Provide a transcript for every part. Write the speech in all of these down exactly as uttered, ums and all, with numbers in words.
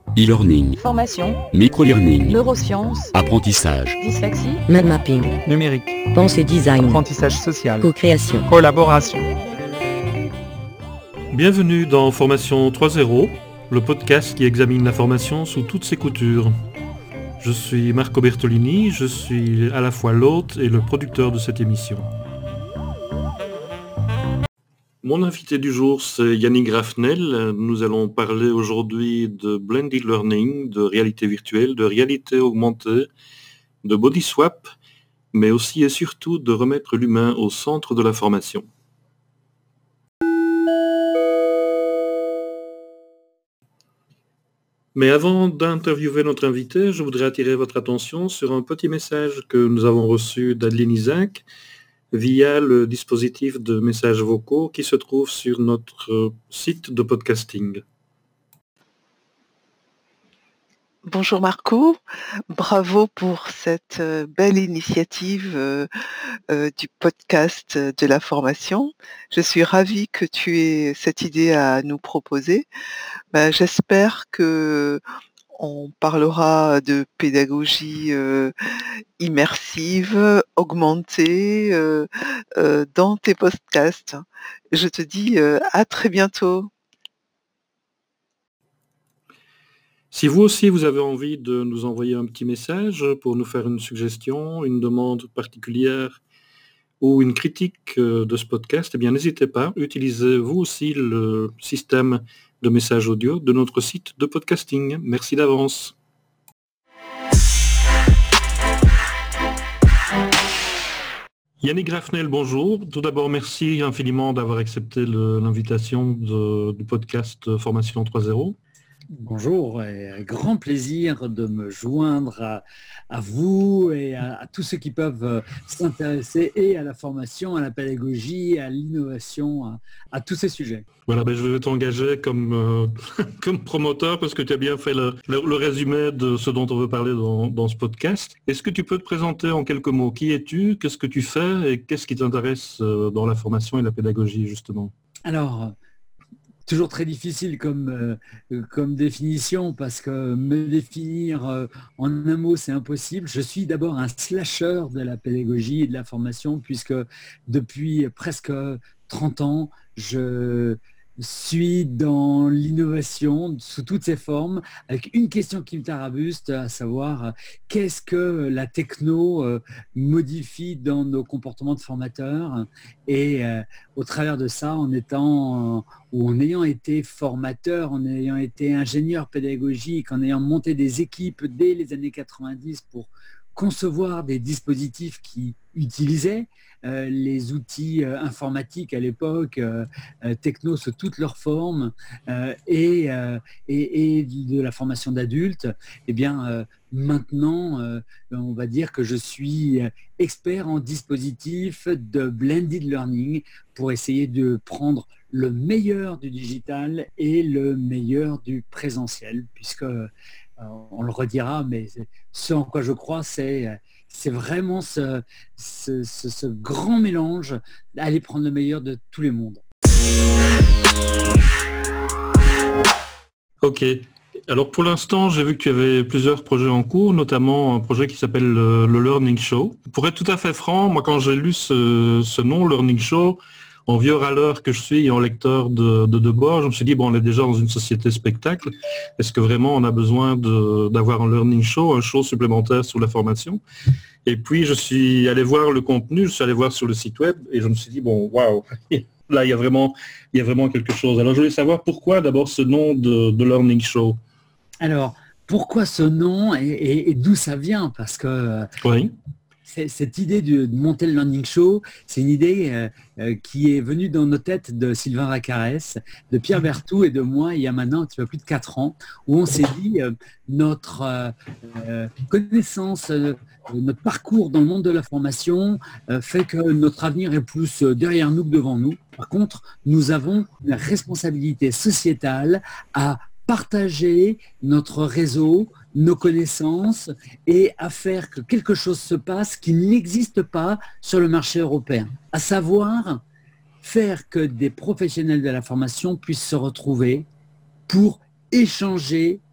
e-learning, Formation, micro-learning, neurosciences, apprentissage, dyslexie, Mind mapping, numérique, pensée design, apprentissage social, co-création. collaboration. Bienvenue dans Formation trois zéro, le podcast qui examine la formation sous toutes ses coutures. Je suis Marco Bertolini, je suis à la fois l'hôte et le producteur de cette émission. Mon invité du jour, c'est Yannick Grafnel. Nous allons parler aujourd'hui de blended learning, de réalité virtuelle, de réalité augmentée, de body swap, mais aussi et surtout de remettre l'humain au centre de la formation. Mais avant d'interviewer notre invité, je voudrais attirer votre attention sur un petit message que nous avons reçu d'Adeline Isaac via le dispositif de messages vocaux qui se trouve sur notre site de podcasting. Bonjour Marco, bravo pour cette belle initiative euh, euh, du podcast de la formation. Je suis ravie que tu aies cette idée à nous proposer. Ben, j'espère que on parlera de pédagogie euh, immersive, augmentée euh, euh, dans tes podcasts. Je te dis euh, à très bientôt. Si vous aussi vous avez envie de nous envoyer un petit message pour nous faire une suggestion, une demande particulière ou une critique de ce podcast, eh bien n'hésitez pas, utilisez vous aussi le système de messages audio de notre site de podcasting. Merci d'avance. Yannick Grafnel, bonjour. Tout d'abord, merci infiniment d'avoir accepté le, l'invitation de, du podcast Formation trois zéro. Bonjour, et grand plaisir de me joindre à, à vous et à, à tous ceux qui peuvent s'intéresser et à la formation, à la pédagogie, à l'innovation, à, à tous ces sujets. Voilà, ben je vais t'engager comme, euh, comme promoteur parce que tu as bien fait le, le, le résumé de ce dont on veut parler dans, dans ce podcast. Est-ce que tu peux te présenter en quelques mots? Qui es-tu? Qu'est-ce que tu fais? Et qu'est-ce qui t'intéresse dans la formation et la pédagogie, justement? Alors, toujours très difficile comme, euh, comme définition parce que me définir euh, en un mot, c'est impossible. Je suis d'abord un slasher de la pédagogie et de la formation puisque depuis presque trente ans, je suis dans l'innovation sous toutes ses formes avec une question qui me tarabuste, à savoir qu'est-ce que la techno euh, modifie dans nos comportements de formateurs et euh, au travers de ça, en étant ou en ayant été formateur, en ayant été ingénieur pédagogique, en ayant monté des équipes dès les années quatre-vingt-dix pour concevoir des dispositifs qui utilisaient euh, les outils euh, informatiques à l'époque, euh, euh, techno sous toutes leurs formes, euh, et, euh, et, et de la formation d'adultes, eh bien euh, maintenant, euh, on va dire que je suis expert en dispositifs de blended learning pour essayer de prendre le meilleur du digital et le meilleur du présentiel, puisque euh, on le redira, mais ce en quoi je crois, c'est, c'est vraiment ce, ce, ce, ce grand mélange d'aller prendre le meilleur de tous les mondes. Ok. Alors pour l'instant, j'ai vu que tu avais plusieurs projets en cours, notamment un projet qui s'appelle le, le Learning Show. Pour être tout à fait franc, moi quand j'ai lu ce, ce nom, Learning Show, en vieux râleur que je suis et en lecteur de, de Debord, je me suis dit, bon, on est déjà dans une société spectacle. Est-ce que vraiment on a besoin de, d'avoir un learning show, un show supplémentaire sur la formation? Et puis, je suis allé voir le contenu, je suis allé voir sur le site web et je me suis dit, bon, waouh, là, il y a vraiment, il y a vraiment quelque chose. Alors, je voulais savoir pourquoi d'abord ce nom de, de learning show. Alors, pourquoi ce nom et, et, et d'où ça vient? Parce que... Oui. Cette idée de monter le Learning Show, c'est une idée euh, euh, qui est venue dans nos têtes de Sylvain Racarès, de Pierre Berthou et de moi il y a maintenant un petit peu plus de quatre ans, où on s'est dit euh, notre euh, euh, connaissance, euh, notre parcours dans le monde de la formation euh, fait que notre avenir est plus derrière nous que devant nous. Par contre, nous avons une responsabilité sociétale à partager notre réseau, nos connaissances et à faire que quelque chose se passe qui n'existe pas sur le marché européen. À savoir, faire que des professionnels de la formation puissent se retrouver pour échanger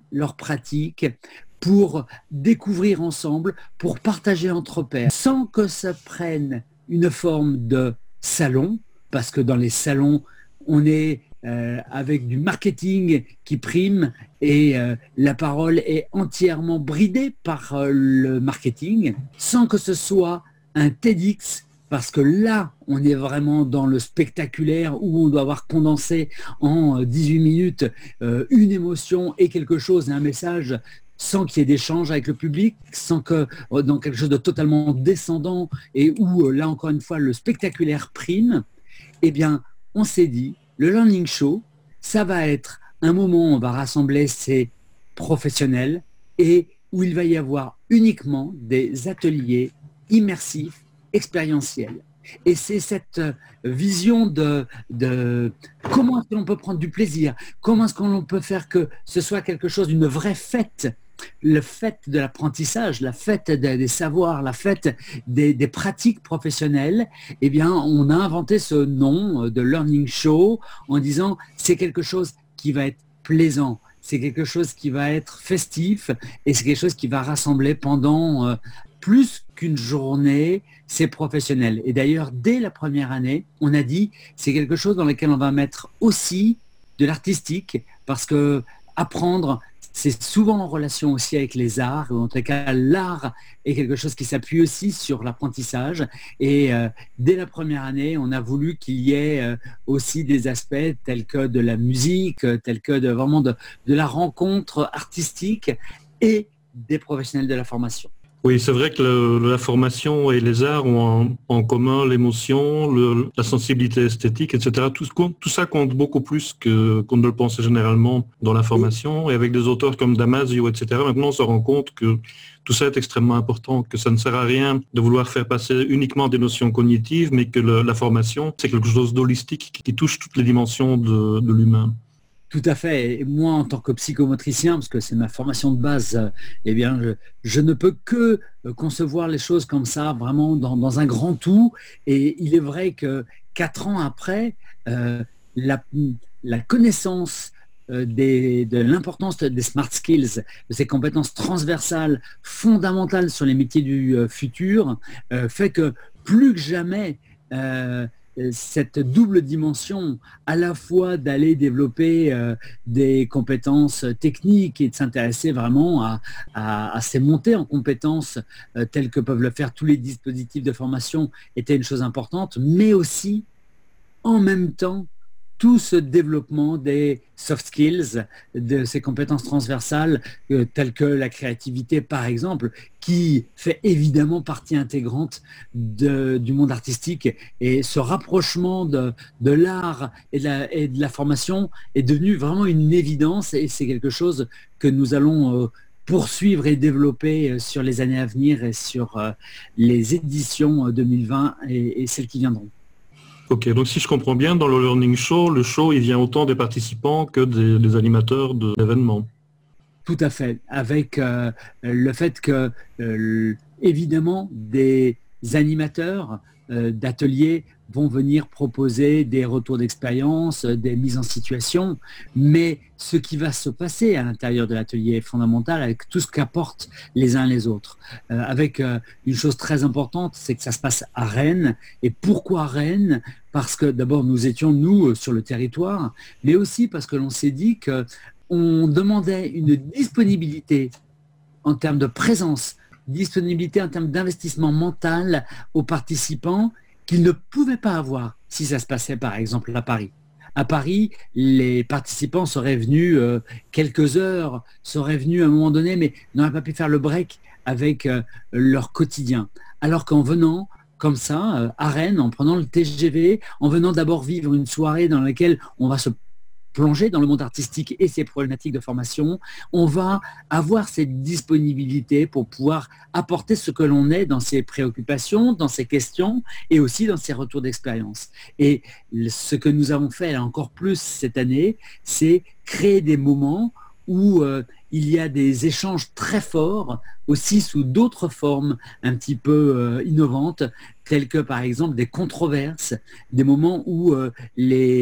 leurs pratiques, pour découvrir ensemble, pour partager entre pairs, sans que ça prenne une forme de salon, parce que dans les salons, on est euh, avec du marketing qui prime et euh, la parole est entièrement bridée par euh, le marketing, sans que ce soit un TEDx, parce que là, on est vraiment dans le spectaculaire où on doit avoir condensé en dix-huit minutes euh, une émotion et quelque chose, et un message, sans qu'il y ait d'échange avec le public, sans que dans quelque chose de totalement descendant et où, là encore une fois, le spectaculaire prime. Eh bien, on s'est dit, le Learning Show, ça va être un moment où on va rassembler ces professionnels et où il va y avoir uniquement des ateliers immersifs, expérientiels. Et c'est cette vision de, de comment est-ce que l'on peut prendre du plaisir, comment est-ce qu'on peut faire que ce soit quelque chose d'une vraie fête, le fait de l'apprentissage, la fête des, des savoirs, la fête des, des pratiques professionnelles. Eh bien, on a inventé ce nom de Learning Show en disant c'est quelque chose qui va être plaisant, c'est quelque chose qui va être festif et c'est quelque chose qui va rassembler pendant euh, plus qu'une journée ces professionnels. Et d'ailleurs, dès la première année, on a dit c'est quelque chose dans lequel on va mettre aussi de l'artistique parce que apprendre, c'est souvent en relation aussi avec les arts, ou en tout cas l'art est quelque chose qui s'appuie aussi sur l'apprentissage. Et euh, dès la première année, on a voulu qu'il y ait euh, aussi des aspects tels que de la musique, tels que de, vraiment de, de la rencontre artistique et des professionnels de la formation. Oui, c'est vrai que le, la formation et les arts ont en, en commun l'émotion, le, la sensibilité esthétique, et cetera. Tout, tout ça compte beaucoup plus que, qu'on ne le pensait généralement dans la formation. Et avec des auteurs comme Damasio, et cetera, maintenant on se rend compte que tout ça est extrêmement important, que ça ne sert à rien de vouloir faire passer uniquement des notions cognitives, mais que le, la formation, c'est quelque chose d'holistique qui, qui touche toutes les dimensions de, de l'humain. Tout à fait. Et moi, en tant que psychomotricien, parce que c'est ma formation de base, eh bien, je, je ne peux que concevoir les choses comme ça, vraiment dans, dans un grand tout. Et il est vrai que quatre ans après, euh, la, la connaissance euh, des, de l'importance des smart skills, de ces compétences transversales fondamentales sur les métiers du euh, futur, euh, fait que plus que jamais, euh, cette double dimension, à la fois d'aller développer euh, des compétences techniques et de s'intéresser vraiment à, à, à ces montées en compétences euh, telles que peuvent le faire tous les dispositifs de formation, était une chose importante, mais aussi, en même temps, tout ce développement des soft skills, de ces compétences transversales euh, telles que la créativité par exemple, qui fait évidemment partie intégrante de, du monde artistique, et ce rapprochement de, de l'art et de, la, et de la formation est devenu vraiment une évidence et c'est quelque chose que nous allons euh, poursuivre et développer sur les années à venir et sur euh, les éditions deux mille vingt et, et celles qui viendront. Ok, donc si je comprends bien, dans le Learning Show, le show, il vient autant des participants que des, des animateurs de l'événement. Tout à fait, avec euh, le fait que, euh, évidemment, des animateurs euh, d'ateliers vont venir proposer des retours d'expérience, des mises en situation, mais ce qui va se passer à l'intérieur de l'atelier est fondamental avec tout ce qu'apportent les uns les autres. Euh, avec euh, une chose très importante, c'est que ça se passe à Rennes. Et pourquoi Rennes ? Parce que d'abord, nous étions, nous, sur le territoire, mais aussi parce que l'on s'est dit qu'on demandait une disponibilité en termes de présence, disponibilité en termes d'investissement mental aux participants qu'ils ne pouvaient pas avoir si ça se passait par exemple à Paris. À Paris, les participants seraient venus euh, quelques heures, seraient venus à un moment donné, mais n'auraient pas pu faire le break avec euh, leur quotidien. Alors qu'en venant comme ça, euh, à Rennes, en prenant le T G V, en venant d'abord vivre une soirée dans laquelle on va se plonger dans le monde artistique et ses problématiques de formation, on va avoir cette disponibilité pour pouvoir apporter ce que l'on est dans ses préoccupations, dans ses questions et aussi dans ses retours d'expérience. Et ce que nous avons fait là, encore plus cette année, c'est créer des moments où euh, il y a des échanges très forts, aussi sous d'autres formes un petit peu euh, innovantes, telles que par exemple des controverses, des moments où euh, les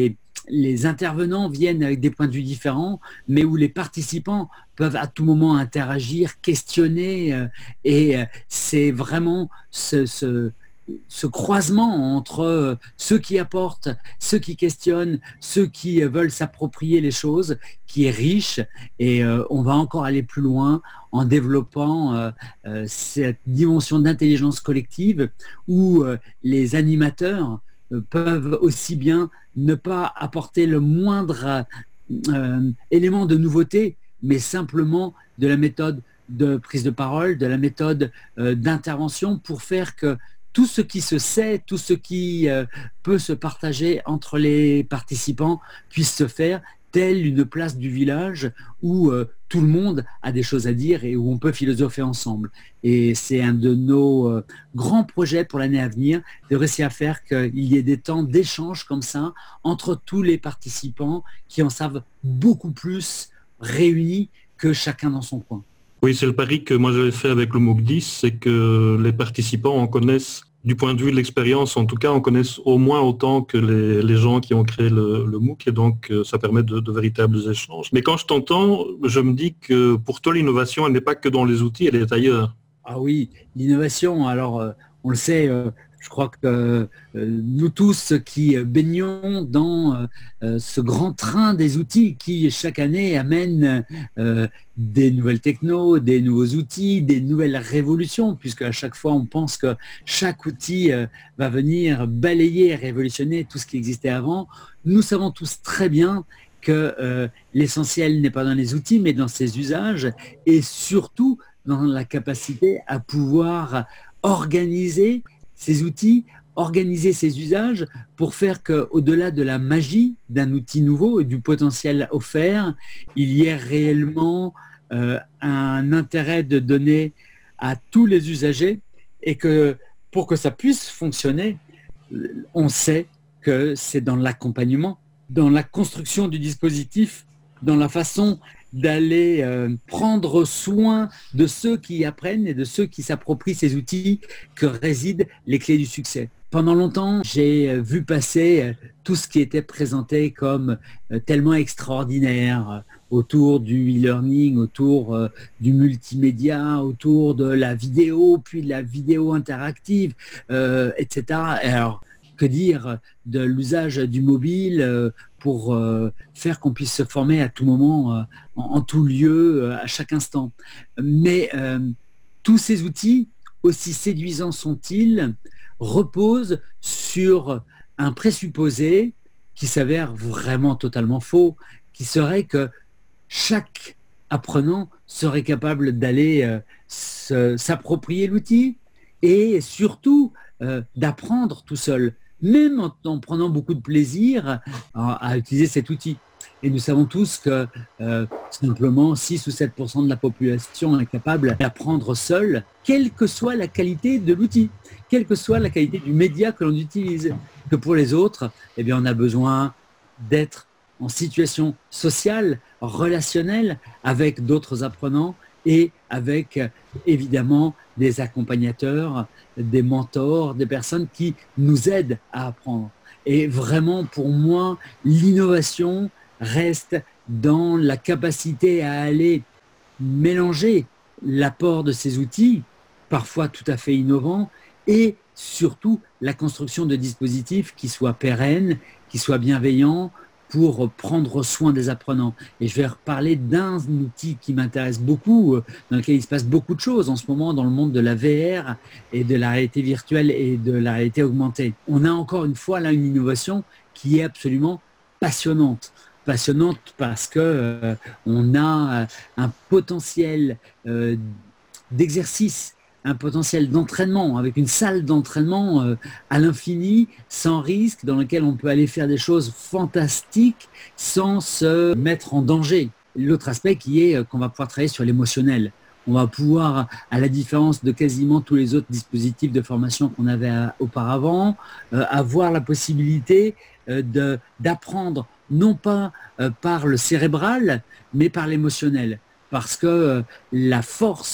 les intervenants viennent avec des points de vue différents, mais où les participants peuvent à tout moment interagir, questionner, euh, et euh, c'est vraiment ce, ce, ce croisement entre euh, ceux qui apportent, ceux qui questionnent, ceux qui euh, veulent s'approprier les choses, qui est riche, et euh, on va encore aller plus loin en développant euh, euh, cette dimension d'intelligence collective où euh, les animateurs euh, peuvent aussi bien ne pas apporter le moindre euh, élément de nouveauté, mais simplement de la méthode de prise de parole, de la méthode euh, d'intervention pour faire que tout ce qui se sait, tout ce qui euh, peut se partager entre les participants puisse se faire telle une place du village où euh, tout le monde a des choses à dire et où on peut philosopher ensemble. Et c'est un de nos euh, grands projets pour l'année à venir, de réussir à faire qu'il y ait des temps d'échange comme ça entre tous les participants qui en savent beaucoup plus réunis que chacun dans son coin. Oui, c'est le pari que moi j'avais fait avec le MOOC dix, c'est que les participants en connaissent, du point de vue de l'expérience, en tout cas, en connaissent au moins autant que les, les gens qui ont créé le, le MOOC, et donc ça permet de, de véritables échanges. Mais quand je t'entends, je me dis que pour toi, l'innovation, elle n'est pas que dans les outils, elle est ailleurs. Ah oui, l'innovation, alors euh, on le sait, euh, je crois que euh, nous tous qui baignons dans euh, ce grand train des outils qui chaque année amène euh, des nouvelles technos, des nouveaux outils, des nouvelles révolutions, puisque à chaque fois on pense que chaque outil euh, va venir balayer et révolutionner tout ce qui existait avant. Nous savons tous très bien que euh, l'essentiel n'est pas dans les outils, mais dans ses usages, et surtout dans la capacité à pouvoir organiser ces outils, organiser ces usages pour faire qu'au-delà de la magie d'un outil nouveau et du potentiel offert, il y ait réellement euh, un intérêt de donner à tous les usagers, et que pour que ça puisse fonctionner, on sait que c'est dans l'accompagnement, dans la construction du dispositif, dans la façon d'aller euh, prendre soin de ceux qui apprennent et de ceux qui s'approprient ces outils que résident les clés du succès. Pendant longtemps, j'ai vu passer tout ce qui était présenté comme euh, tellement extraordinaire euh, autour du e-learning, autour euh, du multimédia, autour de la vidéo, puis de la vidéo interactive, euh, et cetera. Alors, que dire de l'usage du mobile euh, pour euh, faire qu'on puisse se former à tout moment, euh, en, en tout lieu, euh, à chaque instant. Mais euh, tous ces outils, aussi séduisants sont-ils, reposent sur un présupposé qui s'avère vraiment totalement faux, qui serait que chaque apprenant serait capable d'aller euh, se, s'approprier l'outil et surtout euh, d'apprendre tout seul, même en, en prenant beaucoup de plaisir à, à utiliser cet outil. Et nous savons tous que euh, simplement six ou sept pour cent de la population est capable d'apprendre seul, quelle que soit la qualité de l'outil, quelle que soit la qualité du média que l'on utilise. Que pour les autres, eh bien, on a besoin d'être en situation sociale, relationnelle, avec d'autres apprenants et avec évidemment des accompagnateurs, des mentors, des personnes qui nous aident à apprendre. Et vraiment, pour moi, l'innovation reste dans la capacité à aller mélanger l'apport de ces outils, parfois tout à fait innovants, et surtout la construction de dispositifs qui soient pérennes, qui soient bienveillants, pour prendre soin des apprenants. Et je vais reparler d'un outil qui m'intéresse beaucoup, dans lequel il se passe beaucoup de choses en ce moment dans le monde de la V R et de la réalité virtuelle et de la réalité augmentée. On a encore une fois là une innovation qui est absolument passionnante. Passionnante parce que euh, on a un potentiel euh, d'exercice, un potentiel d'entraînement, avec une salle d'entraînement euh, à l'infini, sans risque, dans laquelle on peut aller faire des choses fantastiques sans se mettre en danger. L'autre aspect qui est euh, qu'on va pouvoir travailler sur l'émotionnel. On va pouvoir, à la différence de quasiment tous les autres dispositifs de formation qu'on avait euh, auparavant, euh, avoir la possibilité euh, de, d'apprendre non pas euh, par le cérébral, mais par l'émotionnel. Parce que euh, la force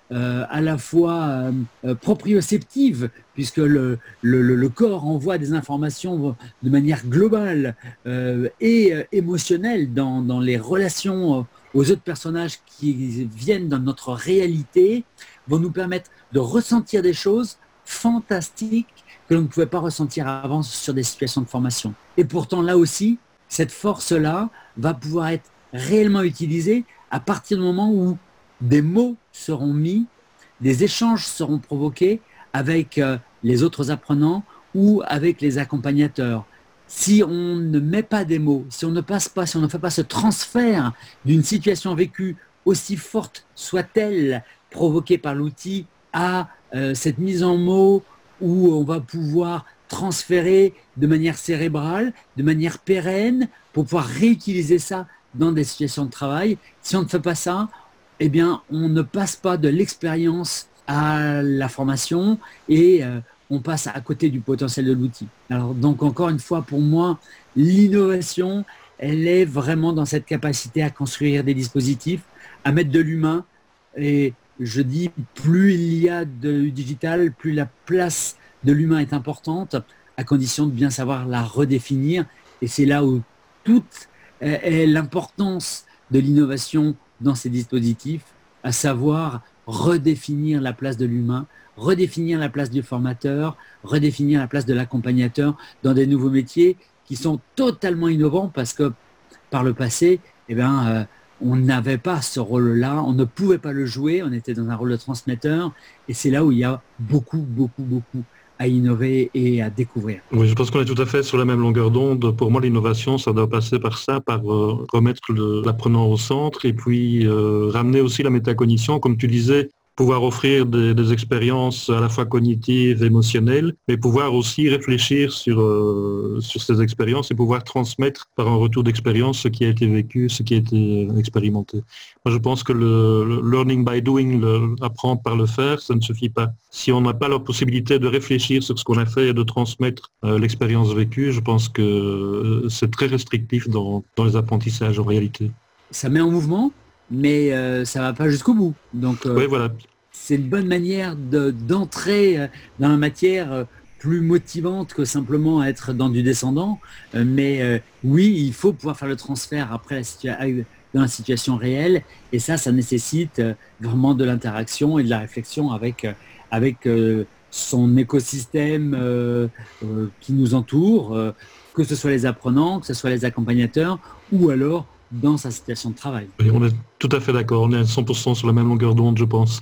euh, à la fois euh, proprioceptive, puisque le, le, le corps envoie des informations de manière globale euh, et euh, émotionnelle dans, dans les relations aux autres personnages qui viennent dans notre réalité, vont nous permettre de ressentir des choses fantastiques que l'on ne pouvait pas ressentir avant sur des situations de formation. Et pourtant, là aussi, cette force-là va pouvoir être réellement utilisée à partir du moment où des mots seront mis, des échanges seront provoqués avec euh, les autres apprenants ou avec les accompagnateurs. Si on ne met pas des mots, si on ne passe pas, si on ne fait pas ce transfert d'une situation vécue, aussi forte soit-elle, provoquée par l'outil, à euh, cette mise en mots où on va pouvoir transférer de manière cérébrale, de manière pérenne, pour pouvoir réutiliser ça dans des situations de travail. Si on ne fait pas ça, eh bien, on ne passe pas de l'expérience à la formation et euh, on passe à côté du potentiel de l'outil. Alors, donc, encore une fois, pour moi, l'innovation, elle est vraiment dans cette capacité à construire des dispositifs, à mettre de l'humain. Et je dis, plus il y a de digital, plus la place de l'humain est importante, à condition de bien savoir la redéfinir. Et c'est là où toute est l'importance de l'innovation dans ces dispositifs, à savoir redéfinir la place de l'humain, redéfinir la place du formateur, redéfinir la place de l'accompagnateur dans des nouveaux métiers qui sont totalement innovants parce que par le passé, eh bien, euh, on n'avait pas ce rôle-là, on ne pouvait pas le jouer, on était dans un rôle de transmetteur et c'est là où il y a beaucoup, beaucoup, beaucoup à innover et à découvrir. Oui, je pense qu'on est tout à fait sur la même longueur d'onde. Pour moi, l'innovation, ça doit passer par ça, par euh, remettre le, l'apprenant au centre et puis euh, ramener aussi la métacognition, comme tu disais, pouvoir offrir des, des expériences à la fois cognitives, émotionnelles, mais pouvoir aussi réfléchir sur, euh, sur ces expériences et pouvoir transmettre par un retour d'expérience ce qui a été vécu, ce qui a été expérimenté. Moi, je pense que le, le learning by doing, le, apprendre par le faire, ça ne suffit pas. Si on n'a pas la possibilité de réfléchir sur ce qu'on a fait et de transmettre euh, l'expérience vécue, je pense que euh, c'est très restrictif dans, dans les apprentissages en réalité. Ça met en mouvement, mais euh, ça ne va pas jusqu'au bout. Donc, euh, oui, voilà. C'est une bonne manière de, d'entrer dans la matière plus motivante que simplement être dans du descendant. Euh, mais euh, oui, il faut pouvoir faire le transfert après la situa- dans la situation réelle. Et ça, ça nécessite vraiment de l'interaction et de la réflexion avec, avec euh, son écosystème euh, euh, qui nous entoure, euh, que ce soit les apprenants, que ce soit les accompagnateurs, ou alors dans sa situation de travail. Oui, on est tout à fait d'accord, on est à cent pour cent sur la même longueur d'onde, je pense.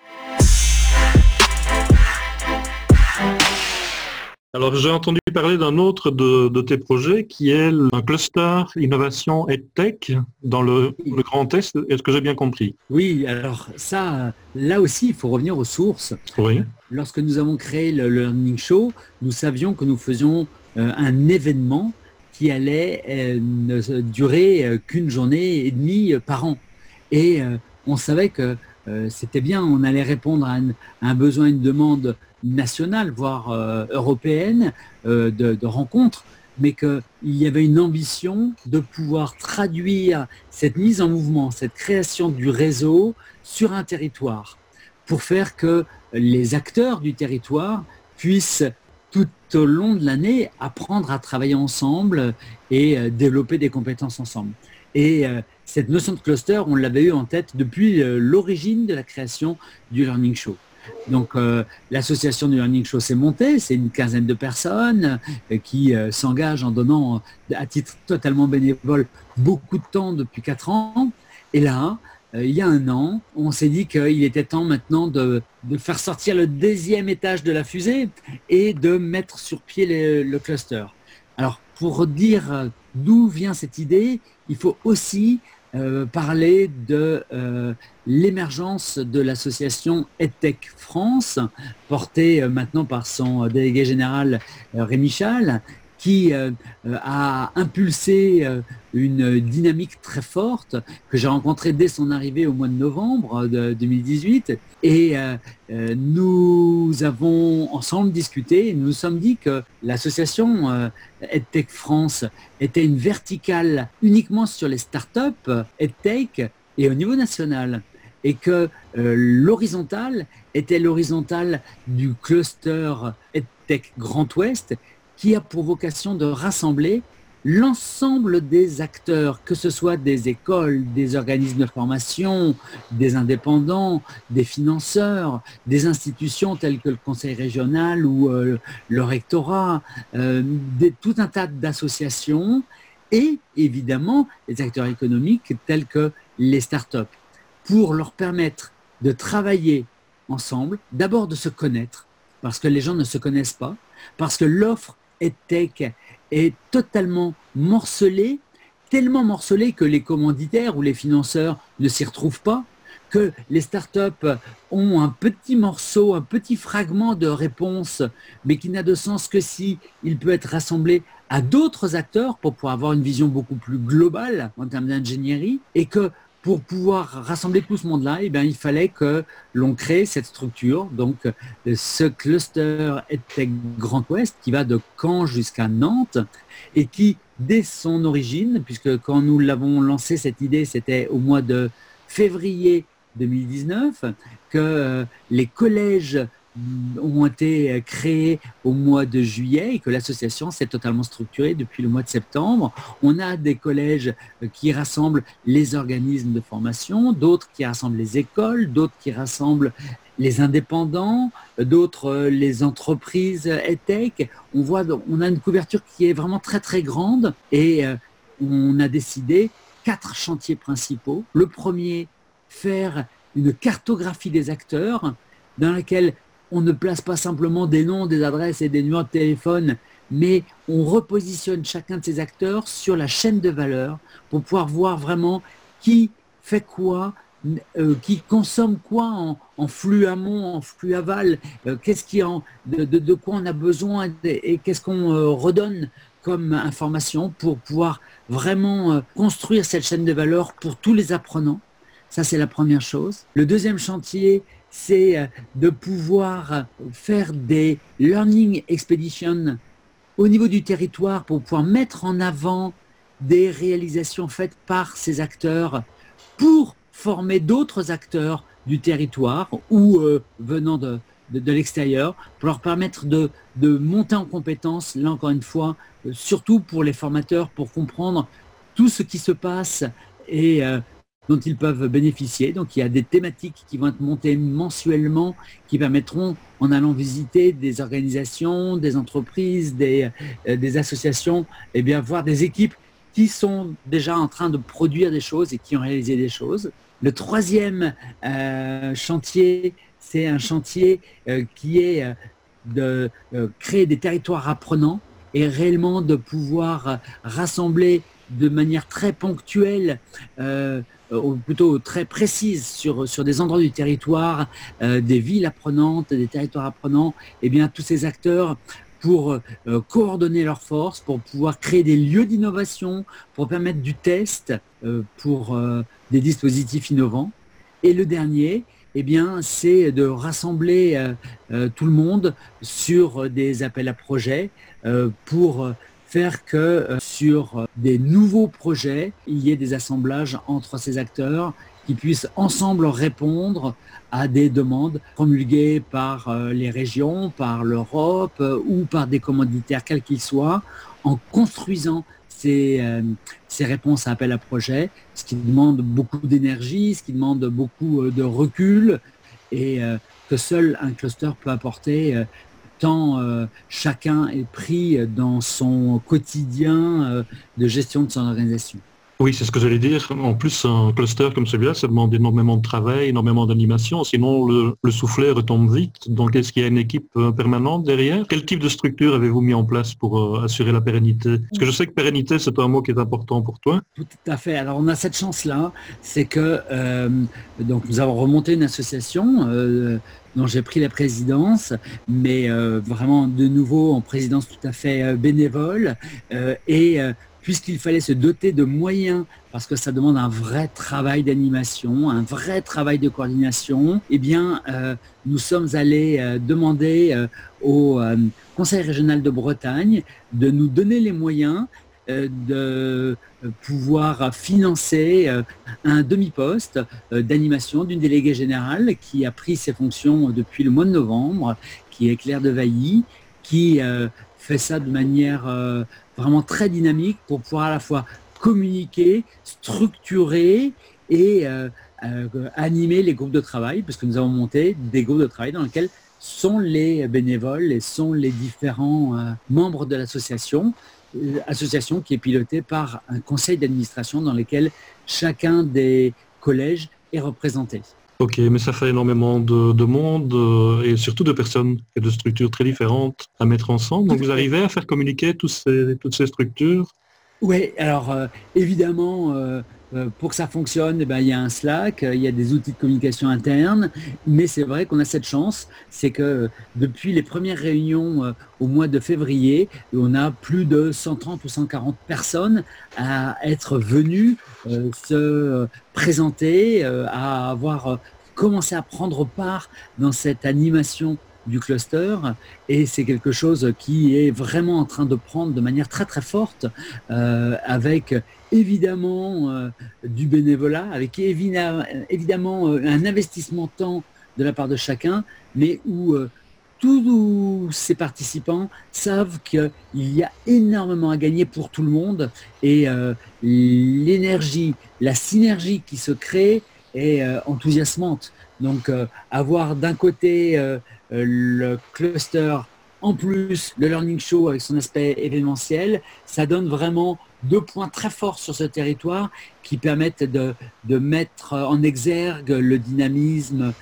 Alors, j'ai entendu parler d'un autre de, de tes projets qui est un cluster innovation EdTech dans le, le Grand Est. Est-ce que j'ai bien compris? Oui, alors ça, là aussi, il faut revenir aux sources. Oui. Lorsque nous avons créé le Learning Show, nous savions que nous faisions euh, un événement qui allait euh, ne durer euh, qu'une journée et demie euh, par an. Et euh, on savait que euh, c'était bien, on allait répondre à un, à un besoin, une demande nationale, voire euh, européenne, euh, de, de rencontres, mais qu'il y avait une ambition de pouvoir traduire cette mise en mouvement, cette création du réseau sur un territoire, pour faire que les acteurs du territoire puissent tout au long de l'année apprendre à travailler ensemble et euh, développer des compétences ensemble. Et euh, cette notion de cluster, on l'avait eu en tête depuis euh, l'origine de la création du Learning Show. Donc euh, l'association du Learning Show s'est montée, c'est une quinzaine de personnes euh, qui euh, s'engagent en donnant euh, à titre totalement bénévole beaucoup de temps depuis quatre ans. Et là, euh, il y a un an, on s'est dit qu'il était temps maintenant de, de faire sortir le deuxième étage de la fusée et de mettre sur pied le, le cluster. Alors pour dire d'où vient cette idée, il faut aussi Euh, parler de euh, l'émergence de l'association EdTech France, portée euh, maintenant par son euh, délégué général euh, Rémi Chal, qui euh, a impulsé euh, une dynamique très forte que j'ai rencontrée dès son arrivée au mois de novembre de deux mille dix-huit. Et euh, euh, nous avons ensemble discuté et nous nous sommes dit que l'association euh, EdTech France était une verticale uniquement sur les startups EdTech et au niveau national. et que euh, l'horizontale était l'horizontale du cluster EdTech Grand Ouest qui a pour vocation de rassembler l'ensemble des acteurs, que ce soit des écoles, des organismes de formation, des indépendants, des financeurs, des institutions telles que le conseil régional ou euh, le rectorat, euh, des, tout un tas d'associations et évidemment les acteurs économiques tels que les startups, pour leur permettre de travailler ensemble, d'abord de se connaître, parce que les gens ne se connaissent pas, parce que l'offre EdTech est totalement morcelée, tellement morcelée que les commanditaires ou les financeurs ne s'y retrouvent pas, que les startups ont un petit morceau, un petit fragment de réponse, mais qui n'a de sens que si il peut être rassemblé à d'autres acteurs pour pouvoir avoir une vision beaucoup plus globale en termes d'ingénierie, et que pour pouvoir rassembler tout ce monde-là, eh bien, il fallait que l'on crée cette structure, donc ce cluster EdTech Grand Ouest qui va de Caen jusqu'à Nantes et qui, dès son origine, puisque quand nous l'avons lancé, cette idée, c'était au mois de février deux mille dix-neuf, que les collèges ont été créés au mois de juillet et que l'association s'est totalement structurée depuis le mois de septembre. On a des collèges qui rassemblent les organismes de formation, d'autres qui rassemblent les écoles, d'autres qui rassemblent les indépendants, d'autres les entreprises EdTech. On voit, on a une couverture qui est vraiment très très grande et on a décidé quatre chantiers principaux. Le premier, faire une cartographie des acteurs dans laquelle on ne place pas simplement des noms, des adresses et des numéros de téléphone, mais on repositionne chacun de ces acteurs sur la chaîne de valeur pour pouvoir voir vraiment qui fait quoi, euh, qui consomme quoi en, en flux amont, en flux aval, euh, qu'est-ce qui en, de, de, de quoi on a besoin et, et qu'est-ce qu'on euh, redonne comme information pour pouvoir vraiment euh, construire cette chaîne de valeur pour tous les apprenants. Ça, c'est la première chose. Le deuxième chantier, c'est de pouvoir faire des learning expeditions au niveau du territoire pour pouvoir mettre en avant des réalisations faites par ces acteurs pour former d'autres acteurs du territoire ou euh, venant de, de, de l'extérieur, pour leur permettre de, de monter en compétences, là encore une fois, euh, surtout pour les formateurs, pour comprendre tout ce qui se passe et euh, dont ils peuvent bénéficier. Donc il y a des thématiques qui vont être montées mensuellement, qui permettront, en allant visiter des organisations, des entreprises, des, euh, des associations, eh bien, voir des équipes qui sont déjà en train de produire des choses et qui ont réalisé des choses. Le troisième euh, chantier, c'est un chantier euh, qui est euh, de euh, créer des territoires apprenants et réellement de pouvoir rassembler de manière très ponctuelle, euh, ou plutôt très précise sur, sur des endroits du territoire, euh, des villes apprenantes, des territoires apprenants, et bien tous ces acteurs pour euh, coordonner leurs forces, pour pouvoir créer des lieux d'innovation, pour permettre du test euh, pour euh, des dispositifs innovants. Et le dernier, eh bien, c'est de rassembler euh, euh, tout le monde sur des appels à projets euh, pour euh, faire que euh, sur des nouveaux projets, il y ait des assemblages entre ces acteurs qui puissent ensemble répondre à des demandes promulguées par euh, les régions, par l'Europe euh, ou par des commanditaires quels qu'ils soient, en construisant ces, euh, ces réponses à appel à projets, ce qui demande beaucoup d'énergie, ce qui demande beaucoup euh, de recul et euh, que seul un cluster peut apporter euh, tant euh, chacun est pris dans son quotidien euh, de gestion de son organisation. Oui, c'est ce que j'allais dire. En plus, un cluster comme celui-là, ça demande énormément de travail, énormément d'animation. Sinon, le, le soufflet retombe vite. Donc, est-ce qu'il y a une équipe permanente derrière? Quel type de structure avez-vous mis en place pour euh, assurer la pérennité? Parce que je sais que pérennité, c'est un mot qui est important pour toi. Tout à fait. Alors, on a cette chance-là, c'est que euh, donc nous avons remonté une association euh, dont j'ai pris la présidence, mais euh, vraiment de nouveau en présidence tout à fait euh, bénévole euh, et euh, puisqu'il fallait se doter de moyens, parce que ça demande un vrai travail d'animation, un vrai travail de coordination, eh bien, euh, nous sommes allés euh, demander euh, au euh, Conseil régional de Bretagne de nous donner les moyens euh, de pouvoir financer euh, un demi-poste euh, d'animation d'une déléguée générale qui a pris ses fonctions depuis le mois de novembre, qui est Claire Devailly, qui euh, fait ça de manière euh, vraiment très dynamique pour pouvoir à la fois communiquer, structurer et euh, euh, animer les groupes de travail, parce que nous avons monté des groupes de travail dans lesquels sont les bénévoles et sont les différents euh, membres de l'association, euh, association qui est pilotée par un conseil d'administration dans lequel chacun des collèges est représenté. Ok, mais ça fait énormément de, de monde euh, et surtout de personnes et de structures très différentes à mettre ensemble. Donc vous arrivez à faire communiquer tous ces, toutes ces structures? Oui, alors euh, évidemment, euh, euh, pour que ça fonctionne, eh ben, il y a un Slack, euh, il y a des outils de communication interne, mais c'est vrai qu'on a cette chance, c'est que euh, depuis les premières réunions euh, au mois de février, on a plus de cent trente ou cent quarante personnes à être venues euh, se euh, présenter, euh, à avoir euh, commencé à prendre part dans cette animation du cluster, et c'est quelque chose qui est vraiment en train de prendre de manière très très forte, euh, avec évidemment euh, du bénévolat, avec évidemment, évidemment euh, un investissement de temps de la part de chacun, mais où euh, tous ces participants savent qu'il y a énormément à gagner pour tout le monde, et euh, l'énergie, la synergie qui se crée est euh, enthousiasmante. Donc euh, avoir d'un côté euh, le cluster, en plus le Learning Show avec son aspect événementiel, ça donne vraiment deux points très forts sur ce territoire qui permettent de, de mettre en exergue le dynamisme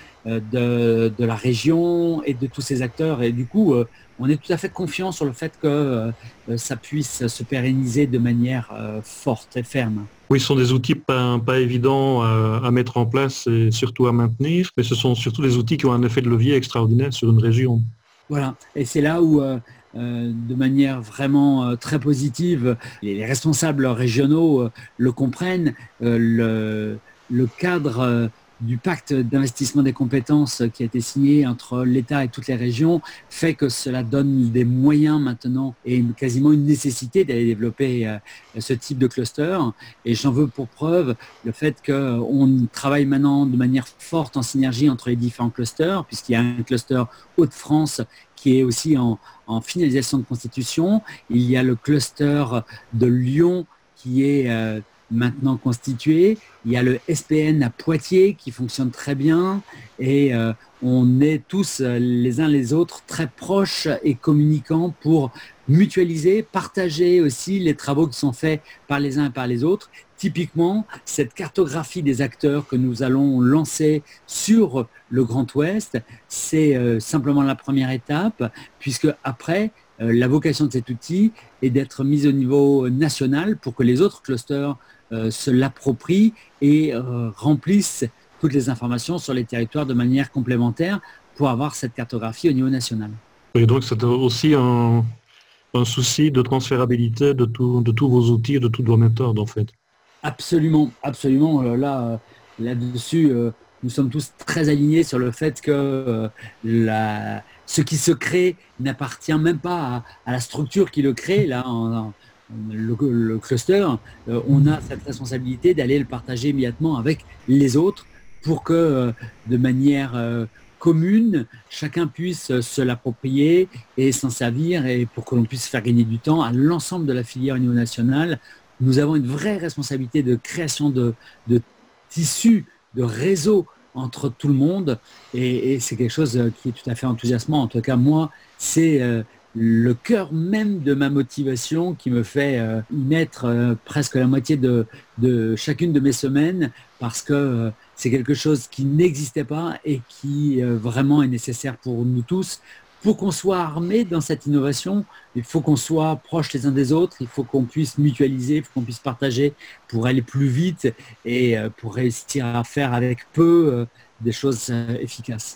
de, de la région et de tous ces acteurs. Et du coup, on est tout à fait confiant sur le fait que ça puisse se pérenniser de manière forte et ferme. Oui, ce sont des outils pas, pas évidents à, à mettre en place et surtout à maintenir, mais ce sont surtout des outils qui ont un effet de levier extraordinaire sur une région. Voilà, et c'est là où, euh, euh, de manière vraiment euh, très positive, les, les responsables régionaux euh, le comprennent, euh, le, le cadre euh, du pacte d'investissement des compétences qui a été signé entre l'État et toutes les régions fait que cela donne des moyens maintenant et quasiment une nécessité d'aller développer euh, ce type de cluster. Et j'en veux pour preuve le fait qu'on travaille maintenant de manière forte en synergie entre les différents clusters, puisqu'il y a un cluster Hauts-de-France qui est aussi en, en finalisation de constitution. Il y a le cluster de Lyon qui est euh, maintenant constitué. Il y a le S P N à Poitiers qui fonctionne très bien, et euh, on est tous euh, les uns les autres très proches et communicants pour mutualiser, partager aussi les travaux qui sont faits par les uns et par les autres. Typiquement, cette cartographie des acteurs que nous allons lancer sur le Grand Ouest, c'est euh, simplement la première étape, puisque après, euh, la vocation de cet outil est d'être mise au niveau national pour que les autres clusters euh, se l'approprient et euh, remplissent toutes les informations sur les territoires de manière complémentaire pour avoir cette cartographie au niveau national. Et donc c'est aussi un, un souci de transférabilité de, tout, de tous vos outils et de toutes vos méthodes en fait. Absolument, absolument. Là, là-dessus, nous sommes tous très alignés sur le fait que la, ce qui se crée n'appartient même pas à, à la structure qui le crée. Là, en, en, le, le cluster, on a cette responsabilité d'aller le partager immédiatement avec les autres pour que, de manière commune, chacun puisse se l'approprier et s'en servir, et pour que l'on puisse faire gagner du temps à l'ensemble de la filière au niveau national. Nous avons une vraie responsabilité de création de, de tissus, de réseaux entre tout le monde, et, et c'est quelque chose qui est tout à fait enthousiasmant. En tout cas, moi, c'est euh, le cœur même de ma motivation qui me fait euh, y mettre euh, presque la moitié de, de chacune de mes semaines, parce que euh, c'est quelque chose qui n'existait pas et qui euh, vraiment est nécessaire pour nous tous. Pour qu'on soit armé dans cette innovation, il faut qu'on soit proche les uns des autres, il faut qu'on puisse mutualiser, il faut qu'on puisse partager pour aller plus vite et pour réussir à faire avec peu des choses efficaces.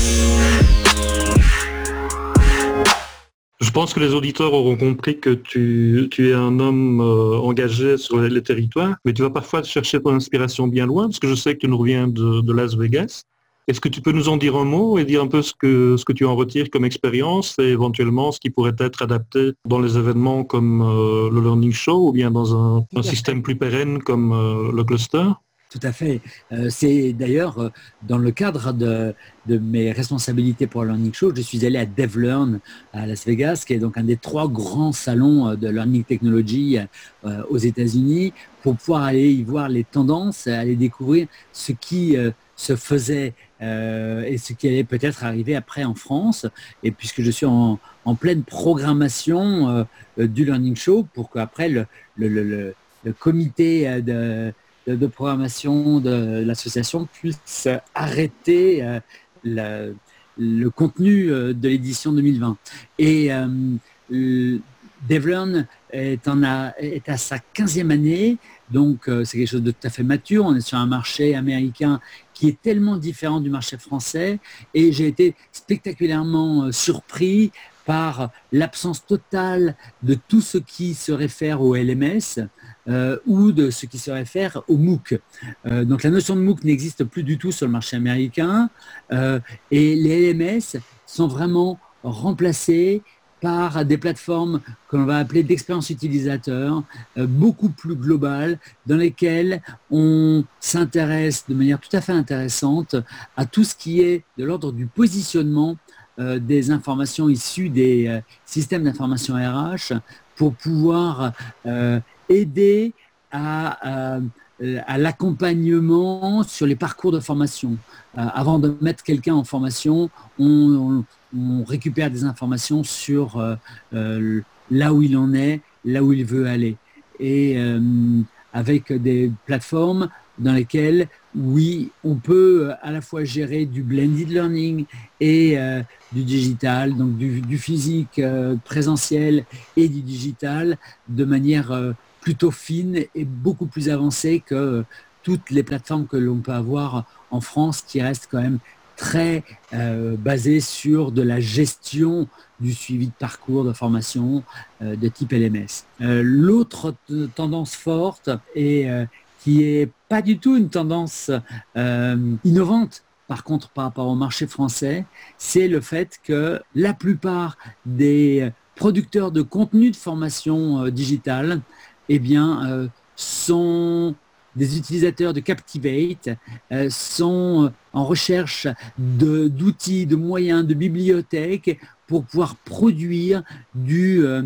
Je pense que les auditeurs auront compris que tu, tu es un homme euh, engagé sur les, les territoires, mais tu vas parfois chercher ton inspiration bien loin, parce que je sais que tu nous reviens de, de Las Vegas. Est-ce que tu peux nous en dire un mot et dire un peu ce que, ce que tu en retires comme expérience et éventuellement ce qui pourrait être adapté dans les événements comme euh, le Learning Show ou bien dans un, un système plus pérenne comme euh, le cluster? Tout à fait. Euh, c'est d'ailleurs euh, dans le cadre de, de mes responsabilités pour le Learning Show, je suis allé à DevLearn à Las Vegas, qui est donc un des trois grands salons de Learning Technology euh, aux États-Unis, pour pouvoir aller y voir les tendances, aller découvrir ce qui euh, se faisait euh, et ce qui allait peut-être arriver après en France. Et puisque je suis en, en pleine programmation euh, du Learning Show, pour qu'après le, le, le, le comité de de programmation de l'association puisse arrêter euh, le, le contenu de l'édition deux mille vingt. Et euh, DevLearn est, en a, est à sa quinzième année, donc euh, c'est quelque chose de tout à fait mature. On est sur un marché américain qui est tellement différent du marché français, et j'ai été spectaculairement surpris par l'absence totale de tout ce qui se réfère au L M S euh, ou de ce qui se réfère au MOOC. Euh, donc la notion de MOOC n'existe plus du tout sur le marché américain euh, et les L M S sont vraiment remplacés par des plateformes que l'on va appeler d'expérience utilisateur, euh, beaucoup plus globales, dans lesquelles on s'intéresse de manière tout à fait intéressante à tout ce qui est de l'ordre du positionnement Euh, des informations issues des euh, systèmes d'information R H pour pouvoir euh, aider à, à, à l'accompagnement sur les parcours de formation. Euh, avant de mettre quelqu'un en formation, on, on, on récupère des informations sur euh, euh, là où il en est, là où il veut aller. Et euh, avec des plateformes dans lesquelles, oui, on peut à la fois gérer du blended learning et euh, du digital, donc du, du physique euh, présentiel et du digital de manière euh, plutôt fine et beaucoup plus avancée que euh, toutes les plateformes que l'on peut avoir en France, qui restent quand même très euh, basées sur de la gestion du suivi de parcours de formation euh, de type L M S. Euh, l'autre t- tendance forte est euh, qui n'est pas du tout une tendance euh, innovante, par contre, par rapport au marché français, c'est le fait que la plupart des producteurs de contenu de formation euh, digitale eh bien, euh, sont des utilisateurs de Captivate, euh, sont en recherche de, d'outils, de moyens, de bibliothèques pour pouvoir produire du, euh,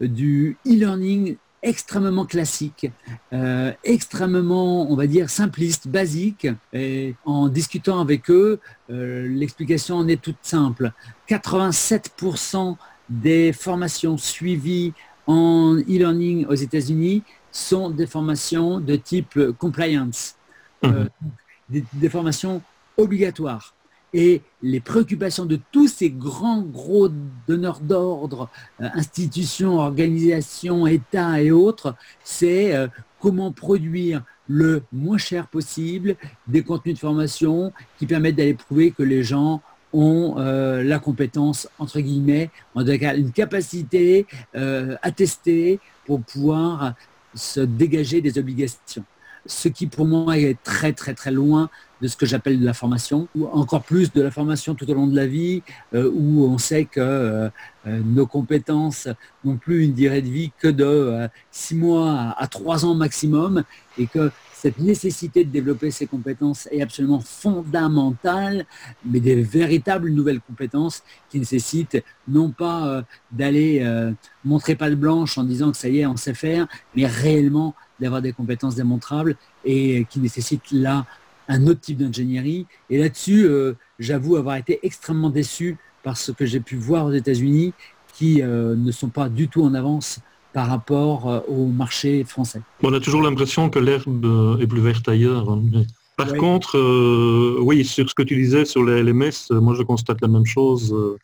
du e-learning extrêmement classique, euh, extrêmement, on va dire, simpliste, basique. Et en discutant avec eux, euh, l'explication en est toute simple. quatre-vingt-sept pour cent des formations suivies en e-learning aux États-Unis sont des formations de type compliance, euh, mmh. des, des formations obligatoires. Et les préoccupations de tous ces grands, gros donneurs d'ordre, euh, institutions, organisations, États et autres, c'est euh, comment produire le moins cher possible des contenus de formation qui permettent d'aller prouver que les gens ont euh, la compétence, entre guillemets, en tout cas une capacité euh, attestée pour pouvoir se dégager des obligations. Ce qui pour moi est très très très loin de ce que j'appelle de la formation, ou encore plus de la formation tout au long de la vie, euh, où on sait que euh, nos compétences n'ont plus une durée de vie que de euh, six mois à, à trois ans maximum, et que cette nécessité de développer ces compétences est absolument fondamentale, mais des véritables nouvelles compétences qui nécessitent non pas euh, d'aller euh, montrer patte blanche en disant que ça y est, on sait faire, mais réellement d'avoir des compétences démontrables et qui nécessitent là un autre type d'ingénierie. Et là-dessus, euh, j'avoue avoir été extrêmement déçu par ce que j'ai pu voir aux États-Unis, qui euh, ne sont pas du tout en avance par rapport euh, au marché français. On a toujours l'impression que l'herbe est plus verte ailleurs. Hein. Par oui. contre, euh, oui, sur ce que tu disais sur les L M S, moi je constate la même chose.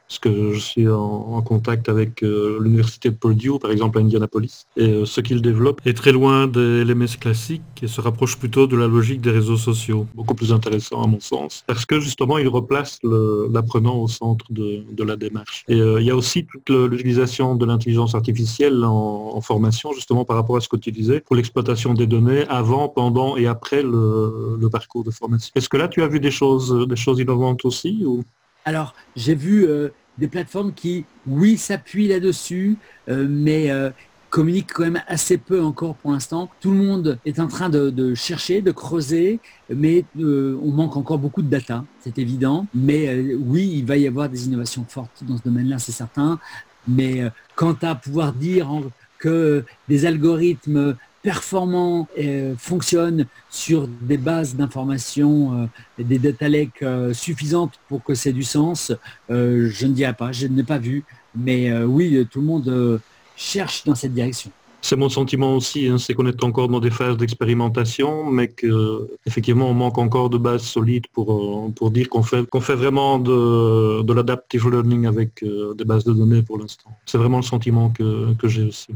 parce que je suis en, en contact avec euh, l'université de Purdue, par exemple à Indianapolis. Et euh, ce qu'ils développent est très loin des L M S classiques et se rapproche plutôt de la logique des réseaux sociaux. Beaucoup plus intéressant à mon sens, parce que justement, ils replacent le, l'apprenant au centre de, de la démarche. Et euh, il y a aussi toute le, l'utilisation de l'intelligence artificielle en, en formation, justement par rapport à ce que tu disais, pour l'exploitation des données avant, pendant et après le, le parcours de formation. Est-ce que là, tu as vu des choses, des choses innovantes aussi ou... Alors, j'ai vu euh, des plateformes qui, oui, s'appuient là-dessus, euh, mais euh, communiquent quand même assez peu encore pour l'instant. Tout le monde est en train de, de chercher, de creuser, mais euh, on manque encore beaucoup de data, c'est évident. Mais euh, oui, il va y avoir des innovations fortes dans ce domaine-là, c'est certain. Mais euh, quant à pouvoir dire en, que des algorithmes performants euh, fonctionnent sur des bases d'informations, euh, des data lakes euh, suffisantes pour que c'est du sens, euh, je ne dirais pas, je ne l'ai pas vu, mais euh, oui, tout le monde euh, cherche dans cette direction. C'est mon sentiment aussi, hein, c'est qu'on est encore dans des phases d'expérimentation, mais qu'effectivement on manque encore de bases solides pour, euh, pour dire qu'on fait, qu'on fait vraiment de, de l'adaptive learning avec euh, des bases de données pour l'instant. C'est vraiment le sentiment que, que j'ai aussi.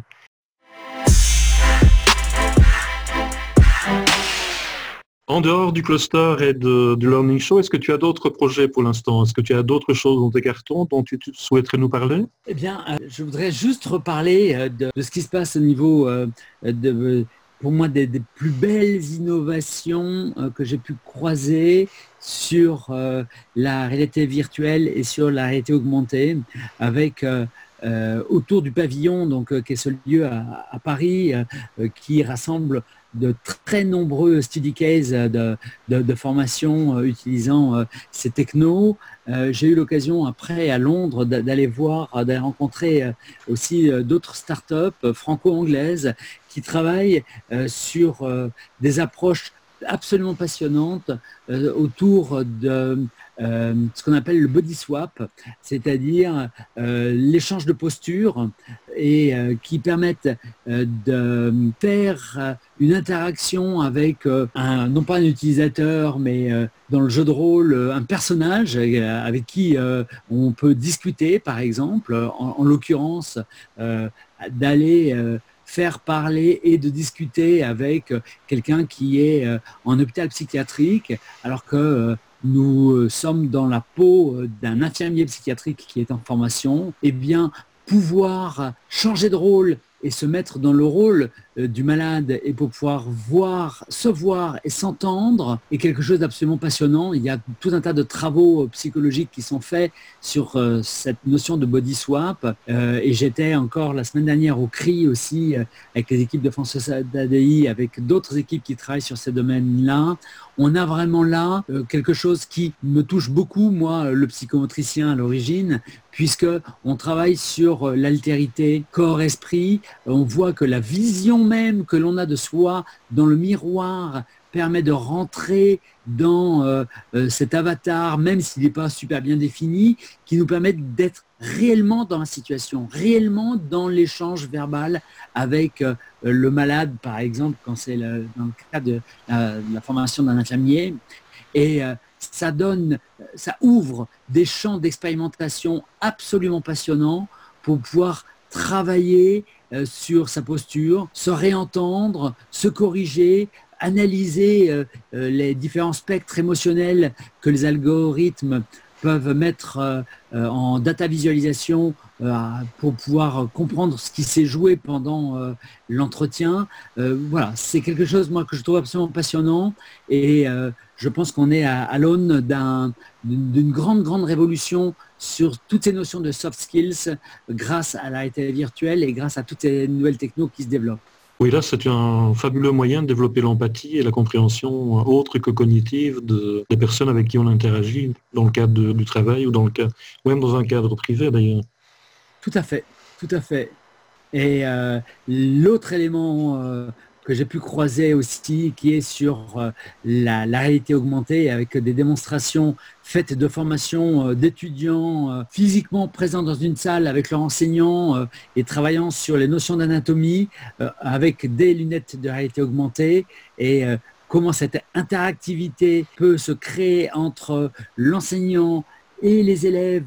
En dehors du cluster et de, du Learning Show, est-ce que tu as d'autres projets pour l'instant? Est-ce que tu as d'autres choses dans tes cartons dont tu, tu souhaiterais nous parler? Eh bien, euh, je voudrais juste reparler euh, de, de ce qui se passe au niveau, euh, de, pour moi, des, des plus belles innovations euh, que j'ai pu croiser sur euh, la réalité virtuelle et sur la réalité augmentée, avec euh, euh, autour du pavillon, donc euh, qui est ce lieu à, à Paris, euh, qui rassemble de très nombreux study cases de, de, de formation euh, utilisant euh, ces technos. Euh, j'ai eu l'occasion après à Londres d'aller voir, d'aller rencontrer euh, aussi euh, d'autres startups euh, franco-anglaises qui travaillent euh, sur euh, des approches absolument passionnantes euh, autour de euh, ce qu'on appelle le body swap, c'est-à-dire euh, l'échange de postures et euh, qui permettent euh, de faire une interaction avec euh, un, non pas un utilisateur, mais euh, dans le jeu de rôle, un personnage euh, avec qui euh, on peut discuter, par exemple, en, en l'occurrence, euh, d'aller euh, faire parler et de discuter avec quelqu'un qui est en hôpital psychiatrique, alors que nous sommes dans la peau d'un infirmier psychiatrique qui est en formation. Eh bien, pouvoir changer de rôle et se mettre dans le rôle euh, du malade et pour pouvoir voir, se voir et s'entendre est quelque chose d'absolument passionnant. Il y a tout un tas de travaux euh, psychologiques qui sont faits sur euh, cette notion de body swap euh, et j'étais encore la semaine dernière au C R I aussi euh, avec les équipes de François A D I, avec d'autres équipes qui travaillent sur ces domaines-là. On a vraiment là euh, quelque chose qui me touche beaucoup, moi, le psychomotricien à l'origine, puisqu'on travaille sur l'altérité corps-esprit. On voit que la vision même que l'on a de soi dans le miroir permet de rentrer dans euh, euh, cet avatar, même s'il n'est pas super bien défini, qui nous permet d'être réellement dans la situation, réellement dans l'échange verbal avec euh, le malade, par exemple, quand c'est le, dans le cas de la, de la formation d'un infirmier. Et euh, ça donne, ça ouvre des champs d'expérimentation absolument passionnants pour pouvoir travailler euh, sur sa posture, se réentendre, se corriger, analyser euh, euh, les différents spectres émotionnels que les algorithmes peuvent mettre euh, euh, en data visualisation euh, pour pouvoir comprendre ce qui s'est joué pendant euh, l'entretien. Euh, voilà, c'est quelque chose moi que je trouve absolument passionnant et euh, je pense qu'on est à, à l'aune d'un, d'une grande, grande révolution sur toutes ces notions de soft skills grâce à la réalité virtuelle et grâce à toutes ces nouvelles technos qui se développent. Oui, là, c'est un fabuleux moyen de développer l'empathie et la compréhension autre que cognitive de, des personnes avec qui on interagit dans le cadre de, du travail ou dans le cadre, ou même dans un cadre privé d'ailleurs. Tout à fait, tout à fait. Et euh, l'autre élément euh, que j'ai pu croiser aussi, qui est sur euh, la, la réalité augmentée, avec des démonstrations faites de formation euh, d'étudiants euh, physiquement présents dans une salle avec leurs enseignants euh, et travaillant sur les notions d'anatomie euh, avec des lunettes de réalité augmentée et euh, comment cette interactivité peut se créer entre l'enseignant et les élèves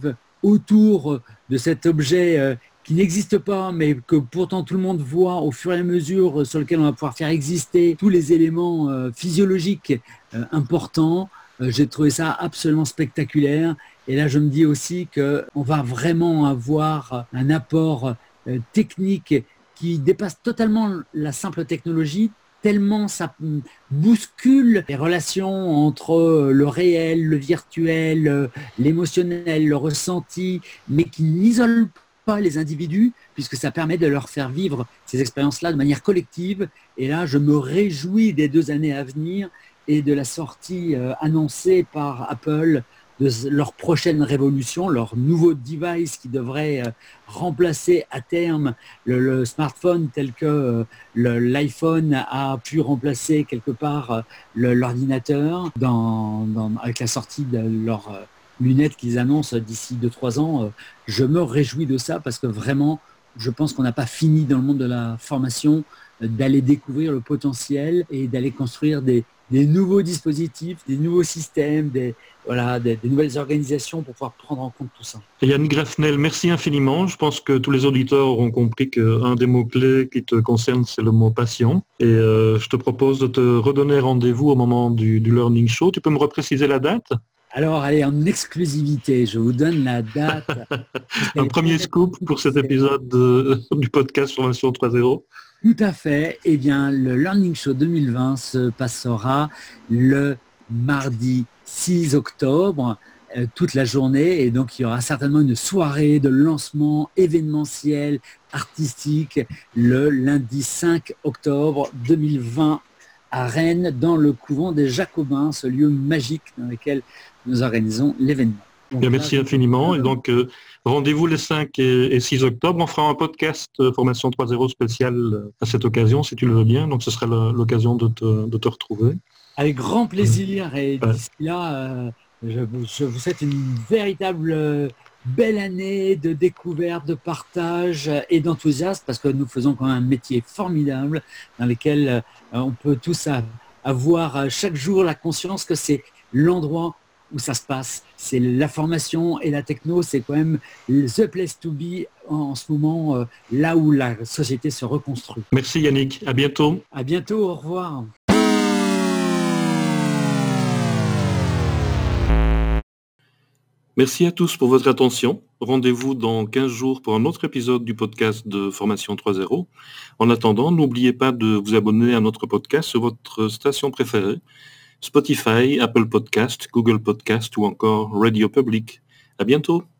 autour de cet objet euh, qui n'existe pas, mais que pourtant tout le monde voit au fur et à mesure, sur lequel on va pouvoir faire exister tous les éléments euh, physiologiques euh, importants. Euh, j'ai trouvé ça absolument spectaculaire. Et là, je me dis aussi qu'on va vraiment avoir un apport euh, technique qui dépasse totalement la simple technologie, tellement ça bouscule les relations entre le réel, le virtuel, l'émotionnel, le ressenti, mais qui n'isole pas les individus, puisque ça permet de leur faire vivre ces expériences-là de manière collective. Et là, je me réjouis des deux années à venir et de la sortie euh, annoncée par Apple de leur prochaine révolution, leur nouveau device qui devrait euh, remplacer à terme le, le smartphone tel que euh, le, l'iPhone a pu remplacer quelque part euh, le, l'ordinateur dans, dans, avec la sortie de leurs euh, lunettes qu'ils annoncent d'ici deux trois ans. Euh, je me réjouis de ça parce que vraiment, je pense qu'on n'a pas fini dans le monde de la formation euh, d'aller découvrir le potentiel et d'aller construire des, des nouveaux dispositifs, des nouveaux systèmes, des, voilà, des, des nouvelles organisations pour pouvoir prendre en compte tout ça. Et Yannick Greffnel, merci infiniment. Je pense que tous les auditeurs auront compris qu'un des mots-clés qui te concerne, c'est le mot passion. Et euh, je te propose de te redonner rendez-vous au moment du, du Learning Show. Tu peux me repréciser la date ? Alors, allez, en exclusivité, je vous donne la date. Un premier scoop pour cet épisode de, du podcast Formation trois zéro. Tout à fait. Eh bien, le Learning Show deux mille vingt se passera le mardi six octobre, euh, toute la journée. Et donc, il y aura certainement une soirée de lancement événementiel, artistique, le lundi cinq octobre deux mille vingt à Rennes, dans le couvent des Jacobins, ce lieu magique dans lequel nous organisons l'événement. Donc, Bien, merci là, infiniment. Et donc, euh, rendez-vous les cinq et six octobre. On fera un podcast euh, Formation trois zéro spécial euh, à cette occasion, si tu le veux bien. Donc, ce sera la, l'occasion de te, de te retrouver. Avec grand plaisir. Et ouais. D'ici là, euh, je, je vous souhaite une véritable euh, belle année de découverte, de partage et d'enthousiasme, parce que nous faisons quand même un métier formidable dans lequel euh, on peut tous a, avoir chaque jour la conscience que c'est l'endroit où ça se passe. C'est la formation et la techno, c'est quand même the place to be en ce moment, euh, là où la société se reconstruit. Merci Yannick, à bientôt. À bientôt, au revoir. Merci à tous pour votre attention. Rendez-vous dans quinze jours pour un autre épisode du podcast de Formation trois zéro. En attendant, n'oubliez pas de vous abonner à notre podcast sur votre station préférée. Spotify, Apple Podcast, Google Podcast ou encore Radio Public. À bientôt.